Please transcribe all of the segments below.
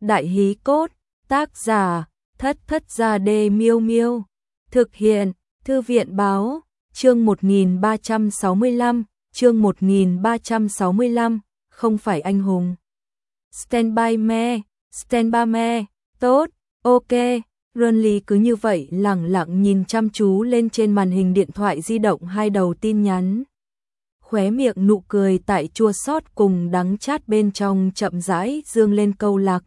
Đại hí cốt, tác giả, Thất Thất Gia Đê Miêu Miêu. Thực hiện, Thư viện báo, chương 1365, chương 1365, không phải anh hùng. Stand by me, tốt, ok. Runly cứ như vậy lẳng lặng nhìn chăm chú lên trên màn hình điện thoại di động hai đầu tin nhắn. Khóe miệng nụ cười tại chua xót cùng đắng chát bên trong chậm rãi dương lên câu lạc.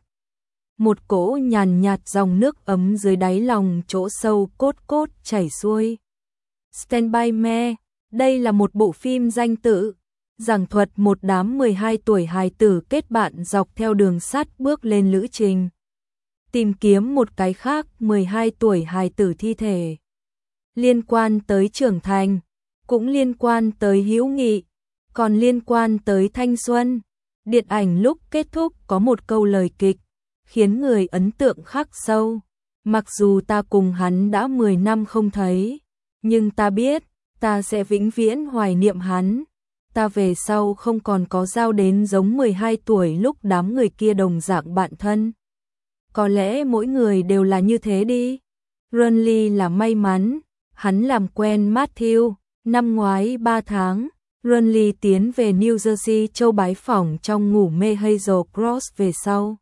Một cỗ nhàn nhạt dòng nước ấm dưới đáy lòng chỗ sâu cốt cốt chảy xuôi. Stand by me, đây là một bộ phim danh tự, giảng thuật một đám 12 tuổi hài tử kết bạn dọc theo đường sắt bước lên lữ trình. Tìm kiếm một cái khác 12 tuổi hài tử thi thể. Liên quan tới trưởng thành, cũng liên quan tới hữu nghị, còn liên quan tới thanh xuân. Điện ảnh lúc kết thúc có một câu lời kịch, khiến người ấn tượng khắc sâu. Mặc dù ta cùng hắn đã 10 năm không thấy, nhưng ta biết, ta sẽ vĩnh viễn hoài niệm hắn. Ta về sau không còn có giao đến giống 12 tuổi lúc đám người kia đồng dạng bạn thân. Có lẽ mỗi người đều là như thế đi. Runly là may mắn, hắn làm quen Matthew. Năm ngoái 3 tháng, Runly tiến về New Jersey châu bái phỏng trong ngủ mê Hazel Cross về sau.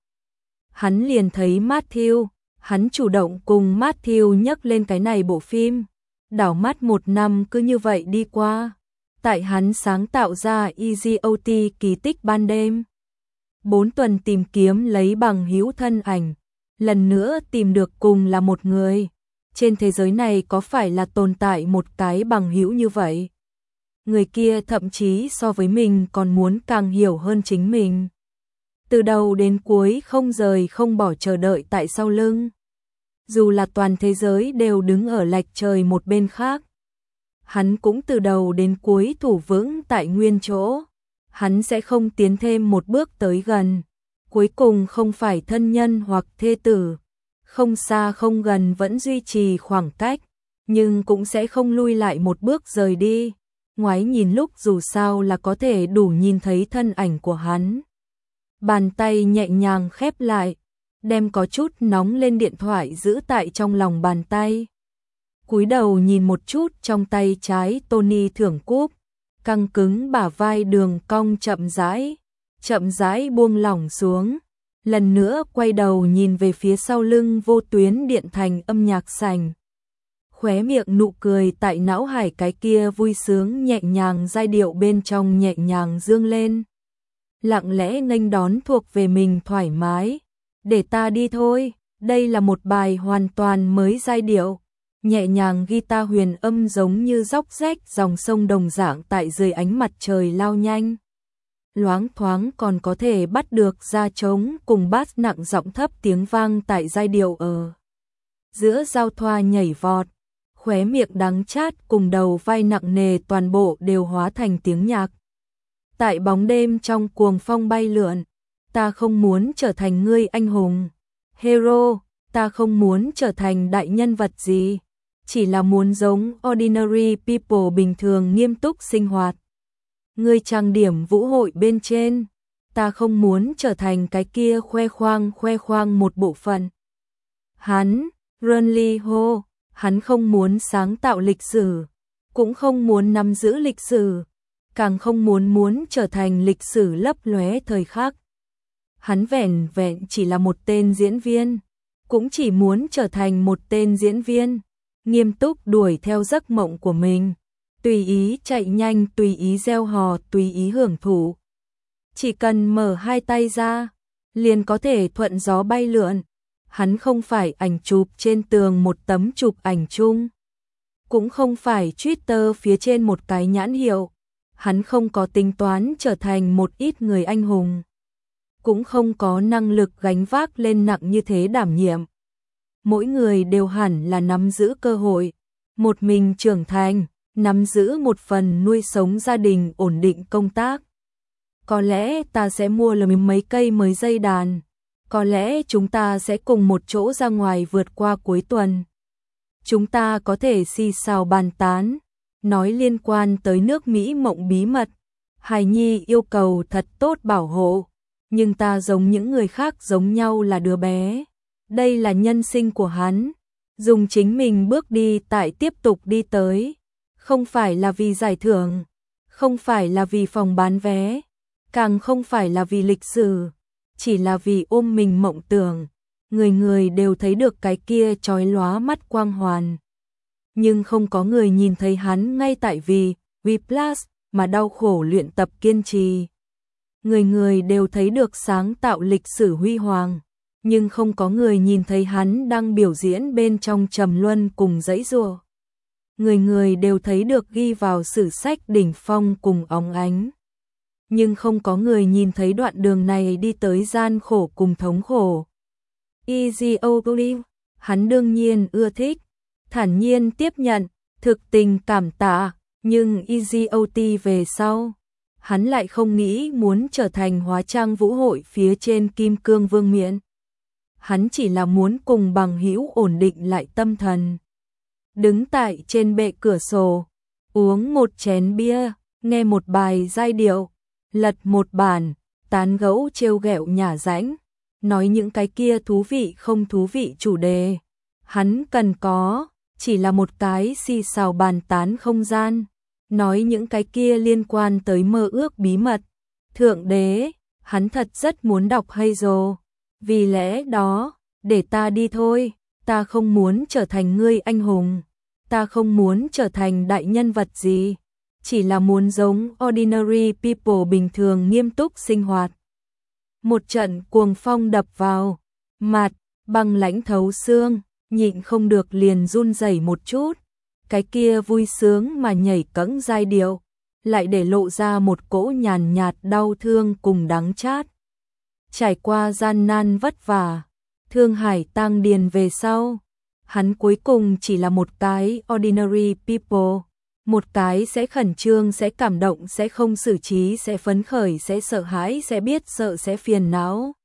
Hắn liền thấy Matthew, hắn chủ động cùng Matthew nhắc lên cái này bộ phim. Đảo mắt 1 năm cứ như vậy đi qua. Tại hắn sáng tạo ra Easy OT kỳ tích ban đêm. 4 tuần tìm kiếm lấy bằng hữu thân ảnh. Lần nữa tìm được cùng là một người. Trên thế giới này có phải là tồn tại một cái bằng hữu như vậy? Người kia thậm chí so với mình còn muốn càng hiểu hơn chính mình. Từ đầu đến cuối không rời không bỏ chờ đợi tại sau lưng. Dù là toàn thế giới đều đứng ở lệch trời một bên khác. Hắn cũng từ đầu đến cuối thủ vững tại nguyên chỗ. Hắn sẽ không tiến thêm một bước tới gần. Cuối cùng không phải thân nhân hoặc thê tử. Không xa không gần vẫn duy trì khoảng cách. Nhưng cũng sẽ không lui lại một bước rời đi. Ngoái nhìn lúc dù sao là có thể đủ nhìn thấy thân ảnh của hắn. Bàn tay nhẹ nhàng khép lại. Đem có chút nóng lên điện thoại giữ tại trong lòng bàn tay. Cúi đầu nhìn một chút trong tay trái Tony thưởng cúp. Căng cứng bả vai đường cong chậm rãi buông lỏng xuống. Lần nữa quay đầu nhìn về phía sau lưng vô tuyến điện thành âm nhạc sảnh. Khóe miệng nụ cười tại não hải cái kia vui sướng nhẹ nhàng giai điệu bên trong nhẹ nhàng dương lên. Lặng lẽ nghênh đón thuộc về mình thoải mái. Để ta đi thôi, đây là một bài hoàn toàn mới giai điệu. Nhẹ nhàng guitar huyền âm giống như róc rách dòng sông đồng dạng tại dưới ánh mặt trời lao nhanh. Loáng thoáng còn có thể bắt được ra trống cùng bass nặng giọng thấp tiếng vang tại giai điệu ở. Giữa giao thoa nhảy vọt, khóe miệng đắng chát cùng đầu vai nặng nề toàn bộ đều hóa thành tiếng nhạc. Tại bóng đêm trong cuồng phong bay lượn, ta không muốn trở thành ngươi anh hùng, hero, ta không muốn trở thành đại nhân vật gì, chỉ là muốn giống ordinary people bình thường nghiêm túc sinh hoạt. Ngươi trang điểm vũ hội bên trên, ta không muốn trở thành cái kia khoe khoang một bộ phận. Hắn, Runly hô, hắn không muốn sáng tạo lịch sử, cũng không muốn nắm giữ lịch sử, càng không muốn trở thành lịch sử lấp lóe thời khắc. Hắn vẻn vẹn chỉ là một tên diễn viên, cũng chỉ muốn trở thành một tên diễn viên, nghiêm túc đuổi theo giấc mộng của mình, tùy ý chạy nhanh, tùy ý reo hò, tùy ý hưởng thụ. Chỉ cần mở hai tay ra, liền có thể thuận gió bay lượn. Hắn không phải ảnh chụp trên tường một tấm chụp ảnh chung, cũng không phải Twitter phía trên một cái nhãn hiệu. Hắn không có tính toán trở thành một ít người anh hùng, cũng không có năng lực gánh vác lên nặng như thế đảm nhiệm. Mỗi người đều hẳn là nắm giữ cơ hội, một mình trưởng thành, nắm giữ một phần nuôi sống gia đình, ổn định công tác. Có lẽ ta sẽ mua lầm mấy cây mới dây đàn, có lẽ chúng ta sẽ cùng một chỗ ra ngoài vượt qua cuối tuần. Chúng ta có thể xì xào bàn tán, nói liên quan tới nước Mỹ mộng bí mật. Hài nhi yêu cầu thật tốt bảo hộ, nhưng ta giống những người khác giống nhau là đứa bé. Đây là nhân sinh của hắn, dùng chính mình bước đi tại tiếp tục đi tới, không phải là vì giải thưởng, không phải là vì phòng bán vé, càng không phải là vì lịch sử, chỉ là vì ôm mình mộng tưởng. Người người đều thấy được cái kia chói lóa mắt quang hoàn, nhưng không có người nhìn thấy hắn ngay tại vì Whiplash mà đau khổ luyện tập kiên trì. Người người đều thấy được sáng tạo lịch sử huy hoàng, nhưng không có người nhìn thấy hắn đang biểu diễn bên trong trầm luân cùng giãy giụa. Người người đều thấy được ghi vào sử sách đỉnh phong cùng óng ánh, nhưng không có người nhìn thấy đoạn đường này đi tới gian khổ cùng thống khổ. Easy Olive, hắn đương nhiên ưa thích, thản nhiên tiếp nhận, thực tình cảm tạ, nhưng Easy OT về sau, hắn lại không nghĩ muốn trở thành hóa trang vũ hội phía trên kim cương vương miện. Hắn chỉ là muốn cùng bằng hữu ổn định lại tâm thần. Đứng tại trên bệ cửa sổ, uống một chén bia, nghe một bài giai điệu, lật một bản, tán gẫu trêu ghẹo nhả rãnh, nói những cái kia thú vị không thú vị chủ đề. Hắn cần có, chỉ là một cái xì xào bàn tán không gian, nói những cái kia liên quan tới mơ ước bí mật. Thượng đế, hắn thật rất muốn đọc Hazel, vì lẽ đó, để ta đi thôi, ta không muốn trở thành ngươi anh hùng, ta không muốn trở thành đại nhân vật gì, chỉ là muốn giống ordinary people bình thường nghiêm túc sinh hoạt. Một trận cuồng phong đập vào mặt, băng lãnh thấu xương, nhịn không được liền run rẩy một chút. Cái kia vui sướng mà nhảy cẫng giai điệu, lại để lộ ra một cỗ nhàn nhạt đau thương cùng đắng chát. Trải qua gian nan vất vả, Thương Hải Tang Điền về sau, hắn cuối cùng chỉ là một cái ordinary people, một cái sẽ khẩn trương, sẽ cảm động, sẽ không xử trí, sẽ phấn khởi, sẽ sợ hãi, sẽ biết sợ, sẽ phiền não,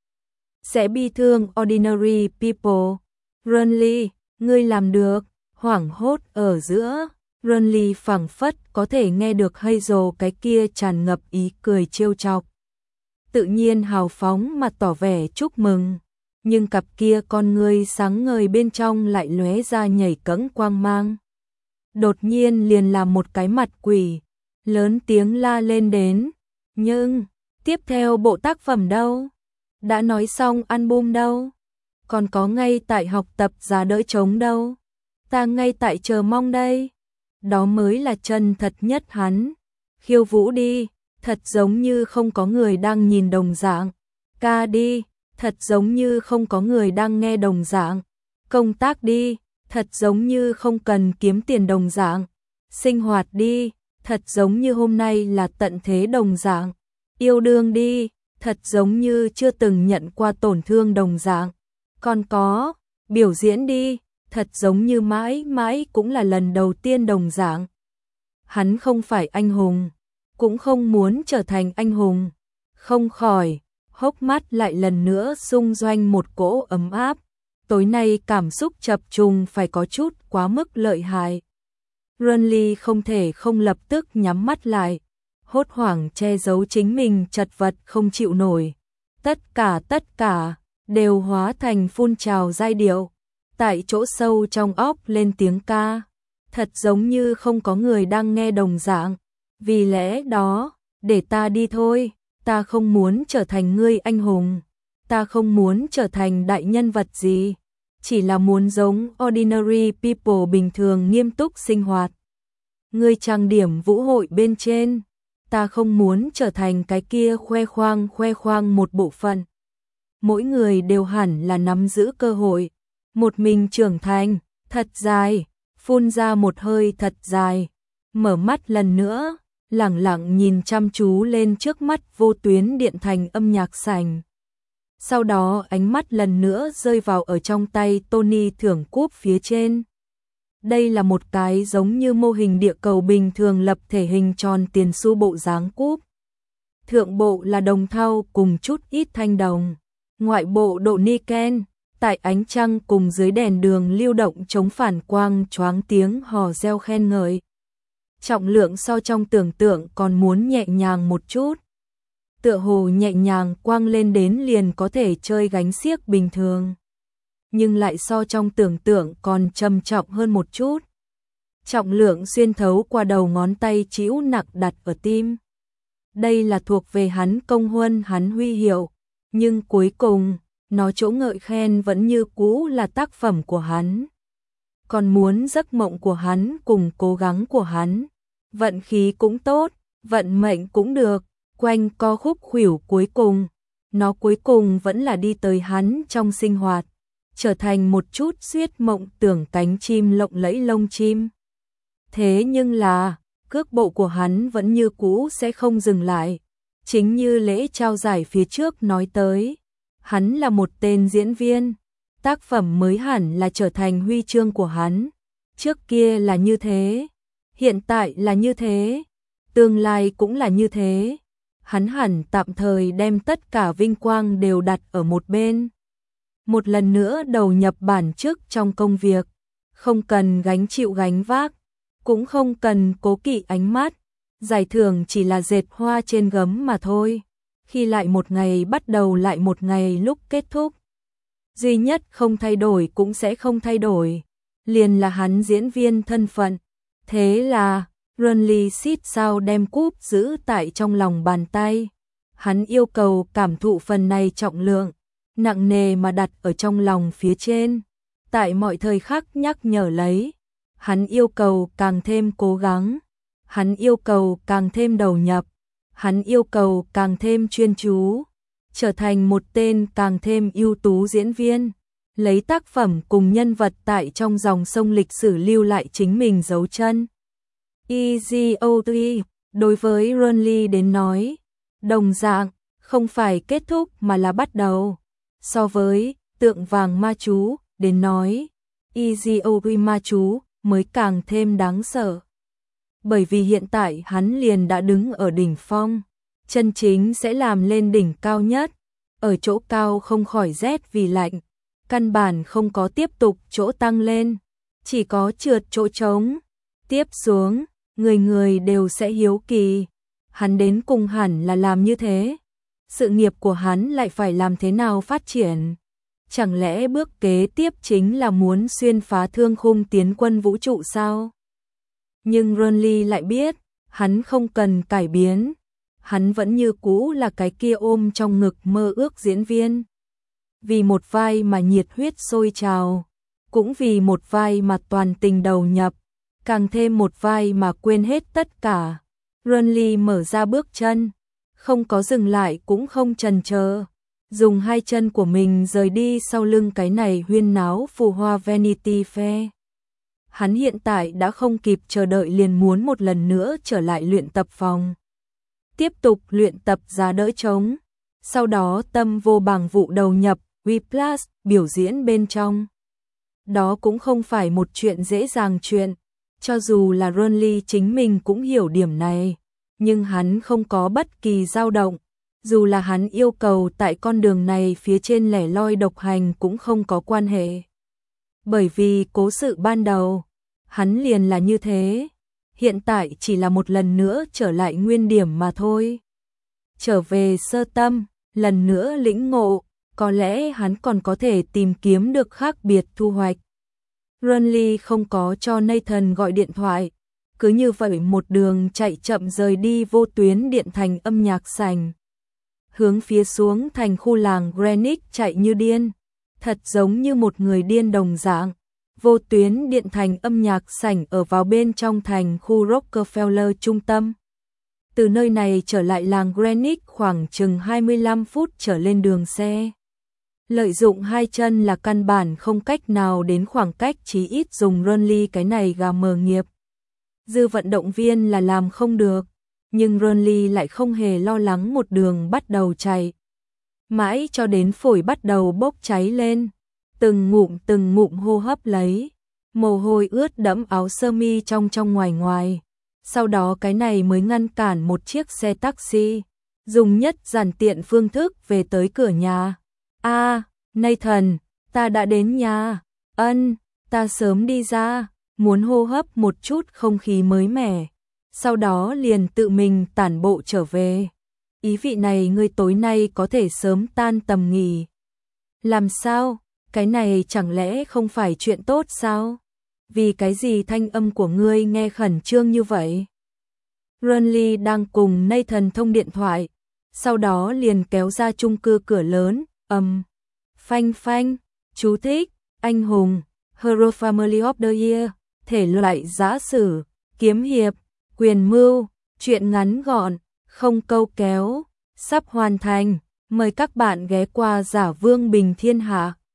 sẽ bi thương ordinary people. Runley, ngươi làm được. Hoảng hốt ở giữa, Runley phảng phất có thể nghe được Hazel cái kia tràn ngập ý cười trêu chọc. Tự nhiên hào phóng mà tỏ vẻ chúc mừng, nhưng cặp kia con ngươi sáng ngời bên trong lại lóe ra nhảy cẫng quang mang. Đột nhiên liền làm một cái mặt quỷ, lớn tiếng la lên đến, nhưng tiếp theo bộ tác phẩm đâu? Đã nói xong album đâu? Còn có ngay tại học tập giá đỡ trống đâu? Ta ngay tại chờ mong đây. Đó mới là chân thật nhất hắn. Khiêu vũ đi, thật giống như không có người đang nhìn đồng dạng. Ca đi, thật giống như không có người đang nghe đồng dạng. Công tác đi, thật giống như không cần kiếm tiền đồng dạng. Sinh hoạt đi, thật giống như hôm nay là tận thế đồng dạng. Yêu đương đi, thật giống như chưa từng nhận qua tổn thương đồng dạng. Còn có, biểu diễn đi, thật giống như mãi mãi cũng là lần đầu tiên đồng dạng. Hắn không phải anh hùng, cũng không muốn trở thành anh hùng. Không khỏi, hốc mắt lại lần nữa xung doanh một cỗ ấm áp. Tối nay cảm xúc chập trùng phải có chút quá mức lợi hại. Runley không thể không lập tức nhắm mắt lại, hốt hoảng che giấu chính mình chật vật không chịu nổi. Tất cả đều hóa thành phun trào giai điệu, tại chỗ sâu trong óc lên tiếng ca, thật giống như không có người đang nghe đồng dạng. Vì lẽ đó, để ta đi thôi, ta không muốn trở thành ngươi anh hùng, ta không muốn trở thành đại nhân vật gì, chỉ là muốn giống ordinary people bình thường nghiêm túc sinh hoạt. Ngươi trang điểm vũ hội bên trên, ta không muốn trở thành cái kia khoe khoang một bộ phận. Mỗi người đều hẳn là nắm giữ cơ hội, một mình trưởng thành, thật dài, phun ra một hơi thật dài, mở mắt lần nữa, lẳng lặng nhìn chăm chú lên trước mắt vô tuyến điện thành âm nhạc sảnh. Sau đó ánh mắt lần nữa rơi vào ở trong tay Tony thưởng cúp phía trên. Đây là một cái giống như mô hình địa cầu bình thường lập thể hình tròn tiền xu bộ dáng cúp. Thượng bộ là đồng thau cùng chút ít thanh đồng, ngoại bộ độ niken, tại ánh trăng cùng dưới đèn đường lưu động chống phản quang choáng tiếng hò reo khen ngợi. Trọng lượng so trong tưởng tượng còn muốn nhẹ nhàng một chút. tựa hồ nhẹ nhàng quăng lên đến liền có thể chơi gánh xiếc bình thường. Nhưng lại so trong tưởng tượng còn trầm trọng hơn một chút. Trọng lượng xuyên thấu qua đầu ngón tay trĩu nặng đặt ở tim. Đây là thuộc về hắn công huân hắn huy hiệu, nhưng cuối cùng, nó chỗ ngợi khen vẫn như cũ là tác phẩm của hắn. Còn muốn giấc mộng của hắn cùng cố gắng của hắn, vận khí cũng tốt, vận mệnh cũng được, quanh co khúc khuỷu cuối cùng, nó cuối cùng vẫn là đi tới hắn trong sinh hoạt, trở thành một chút suýt mộng tưởng cánh chim lộng lẫy lông chim. Thế nhưng là, cước bộ của hắn vẫn như cũ sẽ không dừng lại, chính như lễ trao giải phía trước nói tới. Hắn là một tên diễn viên, tác phẩm mới hẳn là trở thành huy chương của hắn. Trước kia là như thế, hiện tại là như thế, tương lai cũng là như thế. Hắn hẳn tạm thời đem tất cả vinh quang đều đặt ở một bên. Một lần nữa đầu nhập bản chức trong công việc, không cần gánh chịu gánh vác, cũng không cần cố kỵ ánh mắt. Giải thưởng chỉ là dệt hoa trên gấm mà thôi. Khi lại một ngày bắt đầu lại một ngày lúc kết thúc. Duy nhất không thay đổi cũng sẽ không thay đổi. Liền là hắn diễn viên thân phận. Thế là, Runly xít sao đem cúp giữ tại trong lòng bàn tay. Hắn yêu cầu cảm thụ phần này trọng lượng, nặng nề mà đặt ở trong lòng phía trên. Tại mọi thời khắc nhắc nhở lấy. Hắn yêu cầu càng thêm cố gắng. Hắn yêu cầu càng thêm đầu nhập. Hắn yêu cầu càng thêm chuyên chú, trở thành một tên càng thêm ưu tú diễn viên, lấy tác phẩm cùng nhân vật tại trong dòng sông lịch sử lưu lại chính mình dấu chân. EZO3, đối với Runly đến nói, đồng dạng, không phải kết thúc mà là bắt đầu. So với tượng vàng ma chú đến nói, EZO3 ma chú mới càng thêm đáng sợ. Bởi vì hiện tại hắn liền đã đứng ở đỉnh phong, chân chính sẽ làm lên đỉnh cao nhất, ở chỗ cao không khỏi rét vì lạnh, căn bản không có tiếp tục chỗ tăng lên, chỉ có trượt chỗ trống. Tiếp xuống, người người đều sẽ hiếu kỳ, hắn đến cùng hẳn là làm như thế, sự nghiệp của hắn lại phải làm thế nào phát triển? Chẳng lẽ bước kế tiếp chính là muốn xuyên phá thương khung tiến quân vũ trụ sao? Nhưng Runly lại biết, hắn không cần cải biến, hắn vẫn như cũ là cái kia ôm trong ngực mơ ước diễn viên. Vì một vai mà nhiệt huyết sôi trào, cũng vì một vai mà toàn tình đầu nhập, càng thêm một vai mà quên hết tất cả. Runly mở ra bước chân, không có dừng lại cũng không chần chờ, dùng hai chân của mình rời đi sau lưng cái này huyên náo phù hoa Vanity Fair. Hắn hiện tại đã không kịp chờ đợi liền muốn một lần nữa trở lại luyện tập phòng. Tiếp tục luyện tập giá đỡ trống, sau đó tâm vô bằng vụ đầu nhập, Whiplash, biểu diễn bên trong. Đó cũng không phải một chuyện dễ dàng chuyện, cho dù là Runly chính mình cũng hiểu điểm này, nhưng hắn không có bất kỳ dao động, dù là hắn yêu cầu tại con đường này phía trên lẻ loi độc hành cũng không có quan hệ. Bởi vì cố sự ban đầu, hắn liền là như thế, hiện tại chỉ là một lần nữa trở lại nguyên điểm mà thôi. Trở về sơ tâm, lần nữa lĩnh ngộ, có lẽ hắn còn có thể tìm kiếm được khác biệt thu hoạch. Runly không có cho Nathan gọi điện thoại, cứ như vậy một đường chạy chậm rời đi vô tuyến điện thành âm nhạc sảnh. Hướng phía xuống thành khu làng Greenwich chạy như điên, thật giống như một người điên đồng dạng. Vô tuyến điện thành âm nhạc sảnh ở vào bên trong thành khu Rockefeller trung tâm. Từ nơi này trở lại làng Greenwich khoảng chừng 25 phút trở lên đường xe. Lợi dụng hai chân là căn bản không cách nào đến khoảng cách chí ít dùng Runly cái này gà mờ nghiệp. Dư vận động viên là làm không được, nhưng Runly lại không hề lo lắng một đường bắt đầu chạy. Mãi cho đến phổi bắt đầu bốc cháy lên, từng ngụm hô hấp lấy, mồ hôi ướt đẫm áo sơ mi trong ngoài ngoài. Sau đó cái này mới ngăn cản một chiếc xe taxi, dùng nhất giản tiện phương thức về tới cửa nhà. Nathan, ta đã đến nhà. Ta sớm đi ra, muốn hô hấp một chút không khí mới mẻ. Sau đó liền tự mình tản bộ trở về. ý vị này ngươi tối nay có thể sớm tan tầm nghỉ. Làm sao? Cái này chẳng lẽ không phải chuyện tốt sao? Vì cái gì thanh âm của ngươi nghe khẩn trương như vậy? Renly đang cùng Nathan thông điện thoại, sau đó liền kéo ra chung cư cửa lớn, phanh phanh, chú thích, anh hùng, Hero Family of the Year, thể loại giã sử, kiếm hiệp, quyền mưu, truyện ngắn gọn, không câu kéo, sắp hoàn thành, mời các bạn ghé qua Giả Vương Bình Thiên Hạ.